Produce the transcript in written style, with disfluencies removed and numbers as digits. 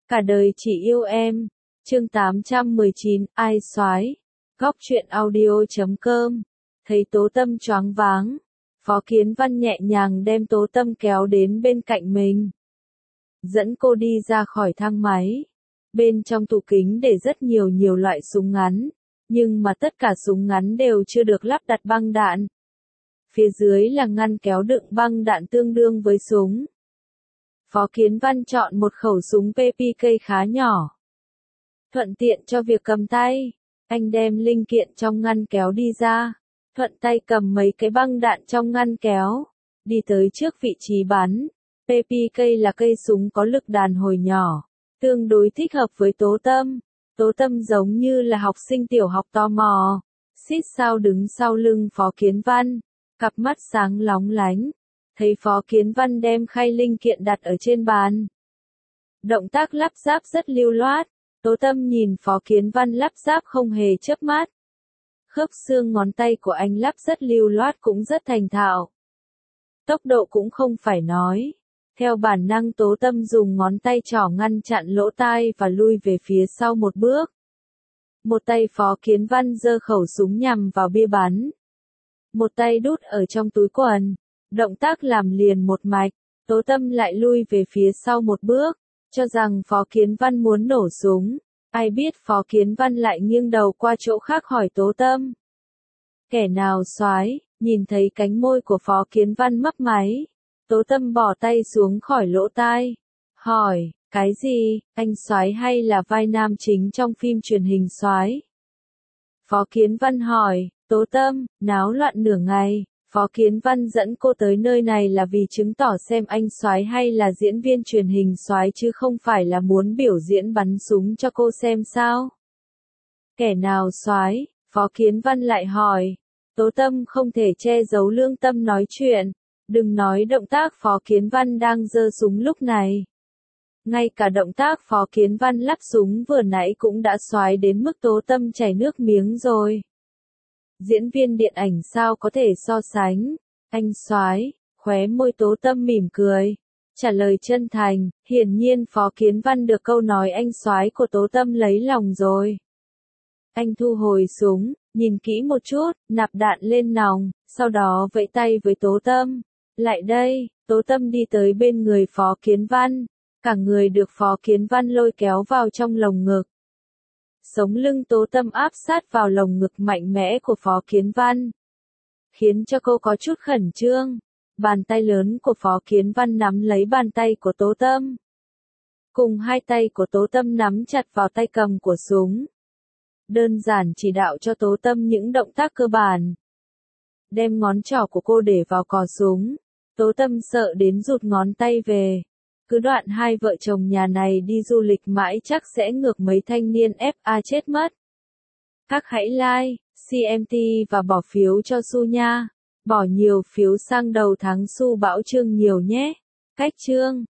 Cả đời chỉ yêu em. Chương 819, ai soái. Góc truyện audio.com. Thấy Tố Tâm choáng váng, Phó Kiến Văn nhẹ nhàng đem Tố Tâm kéo đến bên cạnh mình, dẫn cô đi ra khỏi thang máy. Bên trong tủ kính để rất nhiều loại súng ngắn, nhưng mà tất cả súng ngắn đều chưa được lắp đặt băng đạn. Phía dưới là ngăn kéo đựng băng đạn tương đương với súng. Phó Kiến Văn chọn một khẩu súng PPK khá nhỏ, thuận tiện cho việc cầm tay. Anh đem linh kiện trong ngăn kéo đi ra, thuận tay cầm mấy cái băng đạn trong ngăn kéo, đi tới trước vị trí bắn. PPK là cây súng có lực đàn hồi nhỏ, tương đối thích hợp với Tố Tâm. Tố Tâm giống như là học sinh tiểu học tò mò, xít sao đứng sau lưng Phó Kiến Văn, cặp mắt sáng lóng lánh. Thấy Phó Kiến Văn đem khay linh kiện đặt ở trên bàn, động tác lắp ráp rất lưu loát. Tố Tâm nhìn Phó Kiến Văn lắp ráp không hề chớp mắt. Khớp xương ngón tay của anh lắp rất lưu loát cũng rất thành thạo. Tốc độ cũng không phải nói. Theo bản năng Tố Tâm dùng ngón tay trỏ ngăn chặn lỗ tai và lui về phía sau một bước. Một tay Phó Kiến Văn giơ khẩu súng nhằm vào bia bắn, một tay đút ở trong túi quần. Động tác làm liền một mạch. Tố Tâm lại lui về phía sau một bước, cho rằng Phó Kiến Văn muốn nổ súng. Ai biết Phó Kiến Văn lại nghiêng đầu qua chỗ khác hỏi Tố Tâm. Kẻ nào soái? Nhìn thấy cánh môi của Phó Kiến Văn mấp máy, Tố Tâm bỏ tay xuống khỏi lỗ tai, hỏi, cái gì, anh soái hay là vai nam chính trong phim truyền hình soái? Phó Kiến Văn hỏi. Tố Tâm náo loạn nửa ngày. Phó Kiến Văn dẫn cô tới nơi này là vì chứng tỏ xem anh soái hay là diễn viên truyền hình soái chứ không phải là muốn biểu diễn bắn súng cho cô xem sao? Kẻ nào soái? Phó Kiến Văn lại hỏi. Tố Tâm không thể che giấu lương tâm nói chuyện. Đừng nói động tác Phó Kiến Văn đang giơ súng lúc này. Ngay cả động tác Phó Kiến Văn lắp súng vừa nãy cũng đã soái đến mức Tố Tâm chảy nước miếng rồi. Diễn viên điện ảnh sao có thể so sánh? Anh soái, khóe môi Tố Tâm mỉm cười, trả lời chân thành. Hiển nhiên Phó Kiến Văn được câu nói anh soái của Tố Tâm lấy lòng rồi. Anh thu hồi súng, nhìn kỹ một chút, nạp đạn lên nòng, sau đó vẫy tay với Tố Tâm. Lại đây. Tố Tâm đi tới bên người Phó Kiến Văn, cả người được Phó Kiến Văn lôi kéo vào trong lồng ngực. Sống lưng Tố Tâm áp sát vào lồng ngực mạnh mẽ của Phó Kiến Văn, khiến cho cô có chút khẩn trương. Bàn tay lớn của Phó Kiến Văn nắm lấy bàn tay của Tố Tâm, cùng hai tay của Tố Tâm nắm chặt vào tay cầm của súng. Đơn giản chỉ đạo cho Tố Tâm những động tác cơ bản. Đem ngón trỏ của cô để vào cò súng. Tố Tâm sợ đến rụt ngón tay về. Cứ đoạn hai vợ chồng nhà này đi du lịch mãi chắc sẽ ngược mấy thanh niên FA chết mất. Các hãy like, CMT và bỏ phiếu cho Su nha. Bỏ nhiều phiếu sang đầu tháng Su bảo chương nhiều nhé. Cách chương.